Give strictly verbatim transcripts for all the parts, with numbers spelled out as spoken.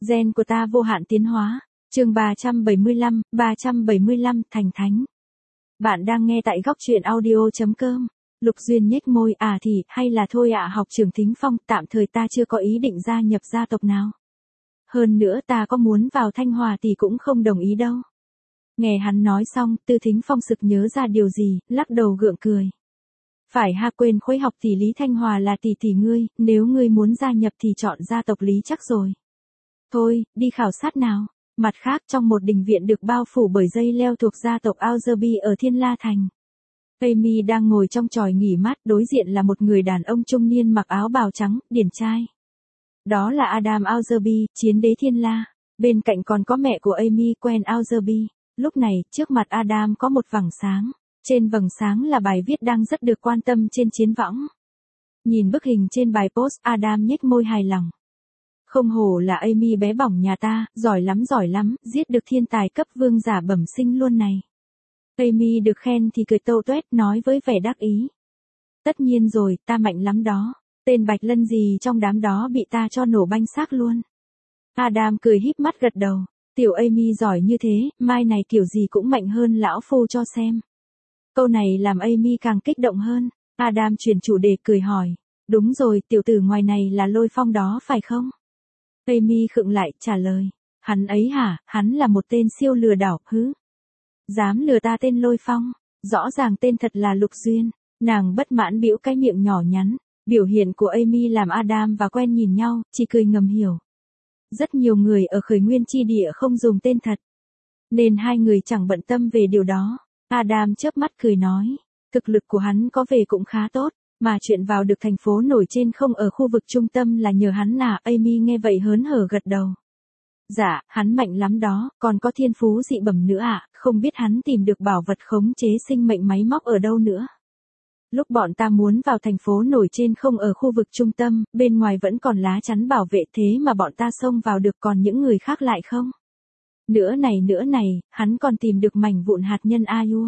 Gen của ta vô hạn tiến hóa. Chương ba trăm bảy mươi lăm, ba trăm bảy mươi lăm Thành Thánh. Bạn đang nghe tại góc truyện audio chấm com. Lục Duyên nhếch môi, à thì, hay là thôi ạ, học trưởng Thính Phong, tạm thời ta chưa có ý định gia nhập gia tộc nào. Hơn nữa ta có muốn vào Thanh Hòa thì cũng không đồng ý đâu. Nghe hắn nói xong, Tư Thính Phong sực nhớ ra điều gì, lắc đầu gượng cười. Phải ha, quên khối học tỷ Lý Thanh Hòa là tỷ tỷ ngươi, nếu ngươi muốn gia nhập thì chọn gia tộc Lý chắc rồi. Thôi, đi khảo sát nào. Mặt khác, trong một đình viện được bao phủ bởi dây leo thuộc gia tộc Alzerby ở Thiên La Thành. Amy đang ngồi trong chòi nghỉ mát, đối diện là một người đàn ông trung niên mặc áo bào trắng, điển trai. Đó là Adam Alzerby, chiến đế Thiên La. Bên cạnh còn có mẹ của Amy, Quen Alzerby. Lúc này, trước mặt Adam có một vầng sáng. Trên vầng sáng là bài viết đang rất được quan tâm trên chiến võng. Nhìn bức hình trên bài post, Adam nhếch môi hài lòng. Không hổ là Amy bé bỏng nhà ta, giỏi lắm giỏi lắm, giết được thiên tài cấp vương giả bẩm sinh luôn này. Amy được khen thì cười tâu tuét, nói với vẻ đắc ý. Tất nhiên rồi, ta mạnh lắm đó. Tên Bạch Lân gì trong đám đó bị ta cho nổ banh xác luôn. Adam cười híp mắt gật đầu. Tiểu Amy giỏi như thế, mai này kiểu gì cũng mạnh hơn lão phu cho xem. Câu này làm Amy càng kích động hơn. Adam chuyển chủ đề cười hỏi. Đúng rồi, tiểu tử ngoài này là Lôi Phong đó phải không? Amy khựng lại, trả lời. Hắn ấy hả, hắn là một tên siêu lừa đảo, hứ. Dám lừa ta tên Lôi Phong, rõ ràng tên thật là Lục Duyên. Nàng bất mãn bĩu cái miệng nhỏ nhắn. Biểu hiện của Amy làm Adam và Quen nhìn nhau, chỉ cười ngầm hiểu. Rất nhiều người ở khởi nguyên chi địa không dùng tên thật. Nên hai người chẳng bận tâm về điều đó. Adam chớp mắt cười nói. Thực lực của hắn có vẻ cũng khá tốt. Mà chuyện vào được thành phố nổi trên không ở khu vực trung tâm là nhờ hắn à. Amy nghe vậy hớn hở gật đầu. Dạ, hắn mạnh lắm đó, còn có thiên phú dị bẩm nữa ạ, à, không biết hắn tìm được bảo vật khống chế sinh mệnh máy móc ở đâu nữa. Lúc bọn ta muốn vào thành phố nổi trên không ở khu vực trung tâm, bên ngoài vẫn còn lá chắn bảo vệ, thế mà bọn ta xông vào được, còn những người khác lại không. Nữa này nữa này, hắn còn tìm được mảnh vụn hạt nhân Ayua.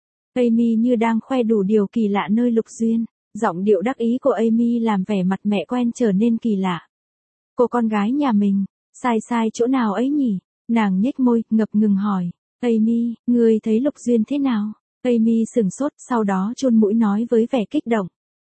Amy như đang khoe đủ điều kỳ lạ nơi Lục Duyên. Giọng điệu đắc ý của Amy làm vẻ mặt mẹ Quen trở nên kỳ lạ. Cô con gái nhà mình, sai sai chỗ nào ấy nhỉ? Nàng nhếch môi, ngập ngừng hỏi. Amy, ngươi thấy Lục Duyên thế nào? Amy sửng sốt, sau đó chôn mũi nói với vẻ kích động.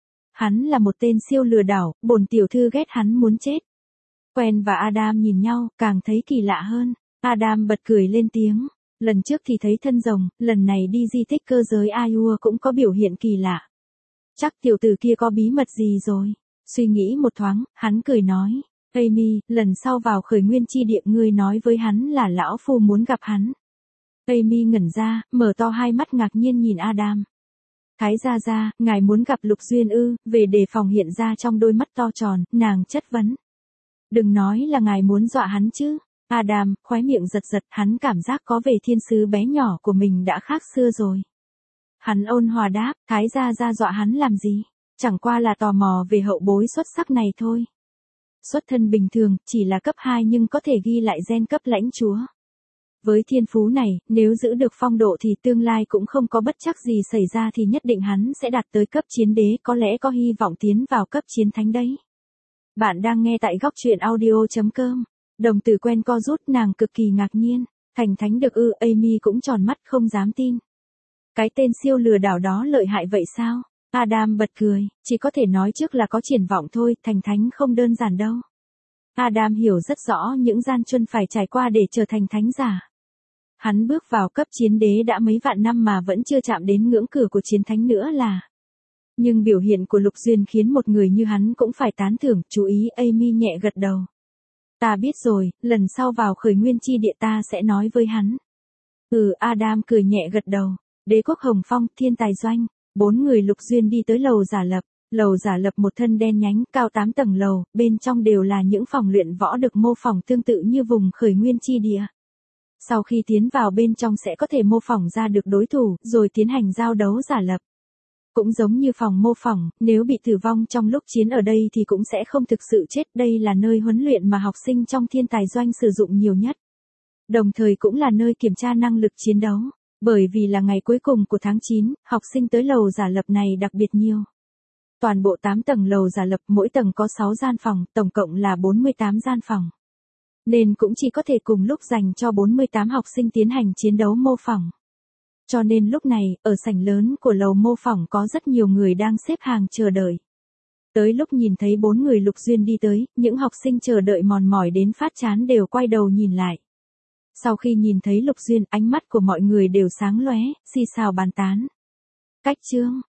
Hắn là một tên siêu lừa đảo, bổn tiểu thư ghét hắn muốn chết. Quen và Adam nhìn nhau, càng thấy kỳ lạ hơn. Adam bật cười lên tiếng. Lần trước thì thấy thân rồng, lần này đi di tích cơ giới Ayua cũng có biểu hiện kỳ lạ. Chắc tiểu tử kia có bí mật gì rồi. Suy nghĩ một thoáng, hắn cười nói. Amy, lần sau vào khởi nguyên chi địa ngươi nói với hắn là lão phu muốn gặp hắn. Amy ngẩn ra, mở to hai mắt ngạc nhiên nhìn Adam. Thái gia gia, ngài muốn gặp Lục Duyên ư? Về đề phòng hiện ra trong đôi mắt to tròn, nàng chất vấn. Đừng nói là ngài muốn dọa hắn chứ. Adam, khóe miệng giật giật, hắn cảm giác có vẻ thiên sứ bé nhỏ của mình đã khác xưa rồi. Hắn ôn hòa đáp, Thái gia gia dọa hắn làm gì? Chẳng qua là tò mò về hậu bối xuất sắc này thôi. Xuất thân bình thường, chỉ là cấp hai nhưng có thể ghi lại gen cấp lãnh chúa. Với thiên phú này, nếu giữ được phong độ thì tương lai cũng không có bất trắc gì xảy ra thì nhất định hắn sẽ đạt tới cấp chiến đế, có lẽ có hy vọng tiến vào cấp chiến thánh đấy. Bạn đang nghe tại góc truyện audio chấm com. Đồng tử Quen co rút, nàng cực kỳ ngạc nhiên. Thành thánh được ư? Amy cũng tròn mắt không dám tin. Cái tên siêu lừa đảo đó lợi hại vậy sao? Adam bật cười, chỉ có thể nói trước là có triển vọng thôi, thành thánh không đơn giản đâu. Adam hiểu rất rõ những gian truân phải trải qua để trở thành thánh giả. Hắn bước vào cấp chiến đế đã mấy vạn năm mà vẫn chưa chạm đến ngưỡng cửa của chiến thánh nữa là. Nhưng biểu hiện của Lục Duyên khiến một người như hắn cũng phải tán thưởng, chú ý. Amy nhẹ gật đầu. Ta biết rồi, lần sau vào khởi nguyên chi địa ta sẽ nói với hắn. Ừ, Adam cười nhẹ gật đầu. Đế quốc Hồng Phong, thiên tài doanh. Bốn người Lục Duyên đi tới lầu giả lập. Lầu giả lập một thân đen nhánh, cao tám tầng lầu, bên trong đều là những phòng luyện võ được mô phỏng tương tự như vùng khởi nguyên chi địa. Sau khi tiến vào bên trong sẽ có thể mô phỏng ra được đối thủ, rồi tiến hành giao đấu giả lập. Cũng giống như phòng mô phỏng, nếu bị tử vong trong lúc chiến ở đây thì cũng sẽ không thực sự chết. Đây là nơi huấn luyện mà học sinh trong thiên tài doanh sử dụng nhiều nhất. Đồng thời cũng là nơi kiểm tra năng lực chiến đấu. Bởi vì là ngày cuối cùng của tháng chín, học sinh tới lầu giả lập này đặc biệt nhiều. Toàn bộ tám tầng lầu giả lập, mỗi tầng có sáu gian phòng, tổng cộng là bốn mươi tám gian phòng. nên cũng chỉ có thể cùng lúc dành cho bốn mươi tám học sinh tiến hành chiến đấu mô phỏng. Cho nên lúc này, ở sảnh lớn của lầu mô phỏng có rất nhiều người đang xếp hàng chờ đợi. Tới lúc nhìn thấy bốn người Lục Duyên đi tới, những học sinh chờ đợi mòn mỏi đến phát chán đều quay đầu nhìn lại. Sau khi nhìn thấy Lục Duyên, ánh mắt của mọi người đều sáng lóe, xì xào bàn tán. Cách chương,